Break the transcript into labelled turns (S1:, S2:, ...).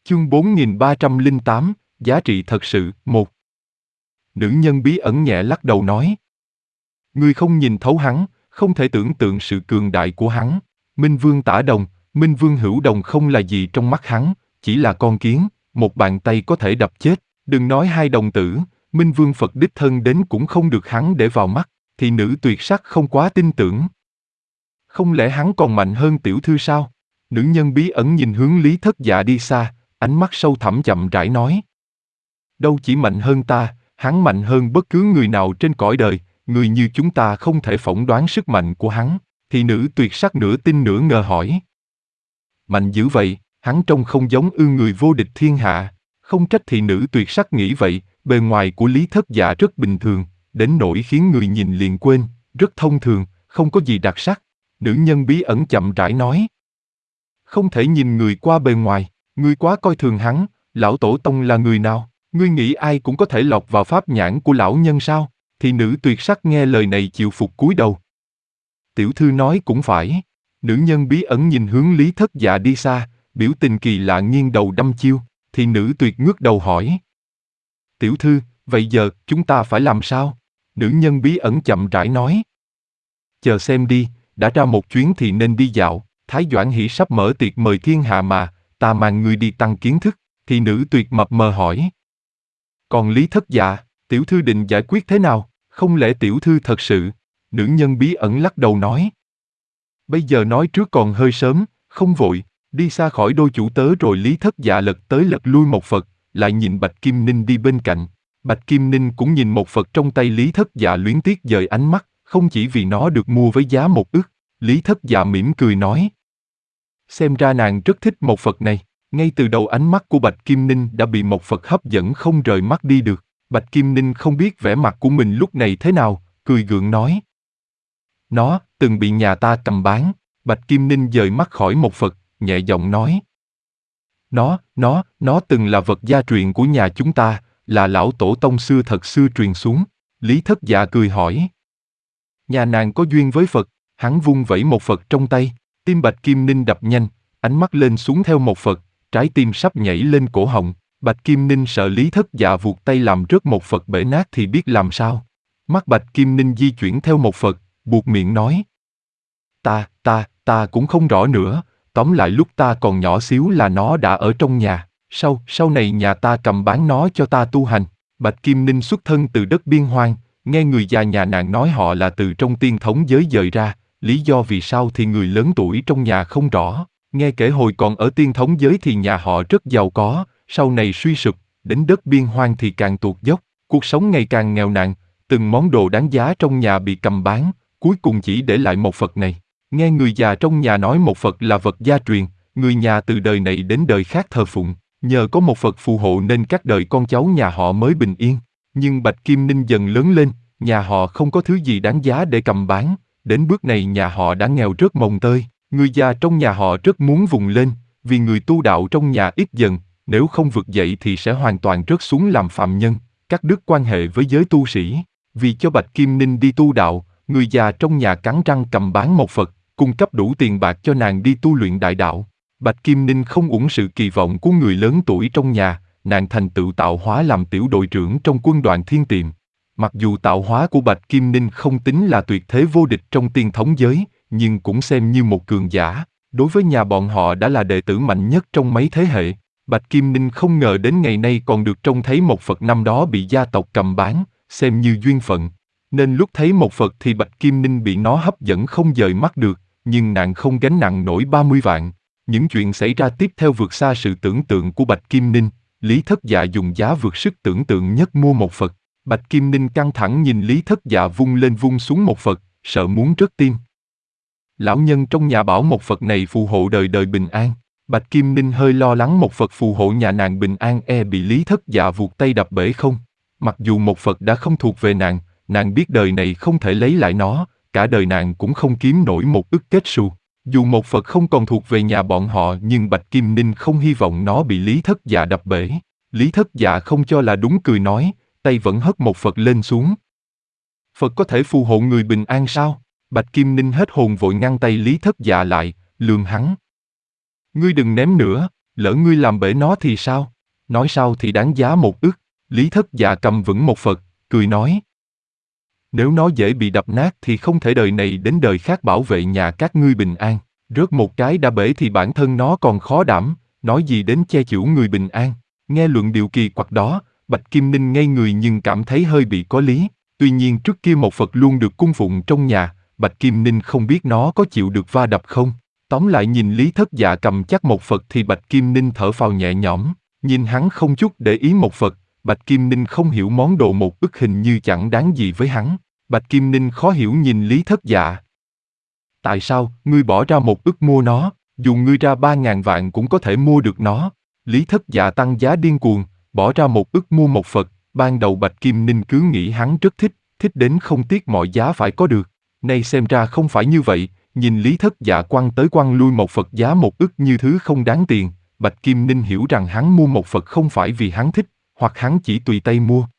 S1: Chương 4308, giá trị thật sự, 1. Nữ nhân bí ẩn nhẹ lắc đầu nói. Ngươi không nhìn thấu hắn, không thể tưởng tượng sự cường đại của hắn. Minh Vương Tả Đồng, Minh Vương Hữu Đồng không là gì trong mắt hắn, chỉ là con kiến, một bàn tay có thể đập chết. Đừng nói hai đồng tử, Minh Vương Phật đích thân đến cũng không được hắn để vào mắt, thì nữ tuyệt sắc không quá tin tưởng. Không lẽ hắn còn mạnh hơn tiểu thư sao? Nữ nhân bí ẩn nhìn hướng Lý Thất Dạ đi xa, ánh mắt sâu thẳm chậm rãi nói. Đâu chỉ mạnh hơn ta, hắn mạnh hơn bất cứ người nào trên cõi đời, người như chúng ta không thể phỏng đoán sức mạnh của hắn. Thì nữ tuyệt sắc nửa tin nửa ngờ hỏi. Mạnh dữ vậy, hắn trông không giống người vô địch thiên hạ. Không trách thì nữ tuyệt sắc nghĩ vậy, bề ngoài của Lý Thất Dạ rất bình thường, đến nỗi khiến người nhìn liền quên, rất thông thường, không có gì đặc sắc. Nữ nhân bí ẩn chậm rãi nói. Không thể nhìn người qua bề ngoài, ngươi quá coi thường hắn, lão tổ tông là người nào? Ngươi nghĩ ai cũng có thể lọt vào pháp nhãn của lão nhân sao? Thì nữ tuyệt sắc nghe lời này chịu phục cúi đầu. Tiểu thư nói cũng phải. Nữ nhân bí ẩn nhìn hướng Lý Thất Dạ đi xa, biểu tình kỳ lạ nghiêng đầu đăm chiêu, thì nữ tuyệt ngước đầu hỏi. Tiểu thư, vậy giờ chúng ta phải làm sao? Nữ nhân bí ẩn chậm rãi nói. Chờ xem đi, đã ra một chuyến thì nên đi dạo, Thái Doãn Hỷ sắp mở tiệc mời thiên hạ mà, ta mang ngươi đi tăng kiến thức, thì nữ tuyệt mập mờ hỏi. Còn Lý Thất Dạ, tiểu thư định giải quyết thế nào? Không lẽ tiểu thư thật sự? Nữ nhân bí ẩn lắc đầu nói. Bây giờ nói trước còn hơi sớm, không vội, đi xa khỏi đôi chủ tớ rồi. Lý Thất Dạ lật tới lật lui một Phật, lại nhìn Bạch Kim Ninh đi bên cạnh. Bạch Kim Ninh cũng nhìn một Phật trong tay. Lý Thất Dạ luyến tiếc dời ánh mắt, không chỉ vì nó được mua với giá 1 ức. Lý Thất Dạ mỉm cười nói. Xem ra nàng rất thích một Phật này. Ngay từ đầu ánh mắt của Bạch Kim Ninh đã bị một Phật hấp dẫn không rời mắt đi được. Bạch Kim Ninh không biết vẻ mặt của mình lúc này thế nào, cười gượng nói. Nó từng bị nhà ta cầm bán. Bạch Kim Ninh dời mắt khỏi một Phật, nhẹ giọng nói. Nó từng là vật gia truyền của nhà chúng ta, là lão tổ tông xưa thật xưa truyền xuống. Lý Thất Dạ cười hỏi. Nhà nàng có duyên với Phật. Hắn vung vẩy một Phật trong tay, tim Bạch Kim Ninh đập nhanh, ánh mắt lên xuống theo một Phật, trái tim sắp nhảy lên cổ họng. Bạch Kim Ninh sợ Lý Thất Dạ vuột tay làm rớt một Phật bể nát thì biết làm sao. Mắt Bạch Kim Ninh di chuyển theo một Phật, buột miệng nói. Ta cũng không rõ nữa, tóm lại lúc ta còn nhỏ xíu là nó đã ở trong nhà, sau này nhà ta cầm bán nó cho ta tu hành. Bạch Kim Ninh xuất thân từ đất biên hoang, nghe người già nhà nàng nói họ là từ trong tiên thống giới dời ra, lý do vì sao thì người lớn tuổi trong nhà không rõ, nghe kể hồi còn ở tiên thống giới thì nhà họ rất giàu có, sau này suy sụp, đến đất biên hoang thì càng tuột dốc, cuộc sống ngày càng nghèo nàn, từng món đồ đáng giá trong nhà bị cầm bán, cuối cùng chỉ để lại một Phật này. Nghe người già trong nhà nói một Phật là vật gia truyền, người nhà từ đời này đến đời khác thờ phụng, nhờ có một Phật phù hộ nên các đời con cháu nhà họ mới bình yên. Nhưng Bạch Kim Ninh dần lớn lên, nhà họ không có thứ gì đáng giá để cầm bán, đến bước này nhà họ đã nghèo rớt mồng tơi, người già trong nhà họ rất muốn vùng lên, vì người tu đạo trong nhà ít dần, nếu không vực dậy thì sẽ hoàn toàn rớt xuống làm phạm nhân, cắt đứt quan hệ với giới tu sĩ. Vì cho Bạch Kim Ninh đi tu đạo, người già trong nhà cắn răng cầm bán một Phật, cung cấp đủ tiền bạc cho nàng đi tu luyện đại đạo. Bạch Kim Ninh không uổng sự kỳ vọng của người lớn tuổi trong nhà, nàng thành tựu tạo hóa làm tiểu đội trưởng trong quân đoàn Thiên Tiệm. Mặc dù tạo hóa của Bạch Kim Ninh không tính là tuyệt thế vô địch trong tiên thống giới, nhưng cũng xem như một cường giả. Đối với nhà bọn họ đã là đệ tử mạnh nhất trong mấy thế hệ. Bạch Kim Ninh không ngờ đến ngày nay còn được trông thấy một Phật năm đó bị gia tộc cầm bán, xem như duyên phận. Nên lúc thấy một Phật thì Bạch Kim Ninh bị nó hấp dẫn không dời mắt được, nhưng nàng không gánh nặng nổi 30 vạn. Những chuyện xảy ra tiếp theo vượt xa sự tưởng tượng của Bạch Kim Ninh. Lý Thất Dạ dùng giá vượt sức tưởng tượng nhất mua một Phật. Bạch Kim Ninh căng thẳng nhìn Lý Thất Dạ vung lên vung xuống một Phật, sợ muốn rớt tim. Lão nhân trong nhà bảo một Phật này phù hộ đời đời bình an. Bạch Kim Ninh hơi lo lắng một Phật phù hộ nhà nàng bình an bị Lý Thất Dạ vuột tay đập bể không. Mặc dù một Phật đã không thuộc về nàng biết đời này không thể lấy lại nó, cả đời nàng cũng không kiếm nổi 1 ức kết xu. Dù một Phật không còn thuộc về nhà bọn họ nhưng Bạch Kim Ninh không hy vọng nó bị Lý Thất Dạ đập bể. Lý Thất Dạ không cho là đúng cười nói, tay vẫn hất một Phật lên xuống. Phật có thể phù hộ người bình an sao? Bạch Kim Ninh hết hồn vội ngăn tay Lý Thất Dạ lại, lườm hắn. Ngươi đừng ném nữa, lỡ ngươi làm bể nó thì sao? Nói sao thì đáng giá 1 ức. Lý Thất Dạ cầm vững một Phật, cười nói. Nếu nó dễ bị đập nát thì không thể đời này đến đời khác bảo vệ nhà các ngươi bình an. Rớt một cái đã bể thì bản thân nó còn khó đảm, nói gì đến che chở người bình an. Nghe luận điệu kỳ quặc đó, Bạch Kim Ninh ngây người nhưng cảm thấy hơi bị có lý. Tuy nhiên trước kia một Phật luôn được cung phụng trong nhà, Bạch Kim Ninh không biết nó có chịu được va đập không. Tóm lại nhìn Lý Thất Dạ cầm chắc một Phật thì Bạch Kim Ninh thở phào nhẹ nhõm, nhìn hắn không chút để ý một Phật, Bạch Kim Ninh không hiểu món đồ 1 ức hình như chẳng đáng gì với hắn. Bạch Kim Ninh khó hiểu nhìn Lý Thất Dạ. Tại sao, ngươi bỏ ra 1 ức mua nó, dù ngươi ra 3.000 vạn cũng có thể mua được nó. Lý Thất Dạ tăng giá điên cuồng, bỏ ra 1 ức mua một Phật, ban đầu Bạch Kim Ninh cứ nghĩ hắn rất thích, thích đến không tiếc mọi giá phải có được. Nay xem ra không phải như vậy, nhìn Lý Thất Dạ quăng tới quăng lui một Phật giá 1 ức như thứ không đáng tiền, Bạch Kim Ninh hiểu rằng hắn mua một Phật không phải vì hắn thích, hoặc hắn chỉ tùy tay mua,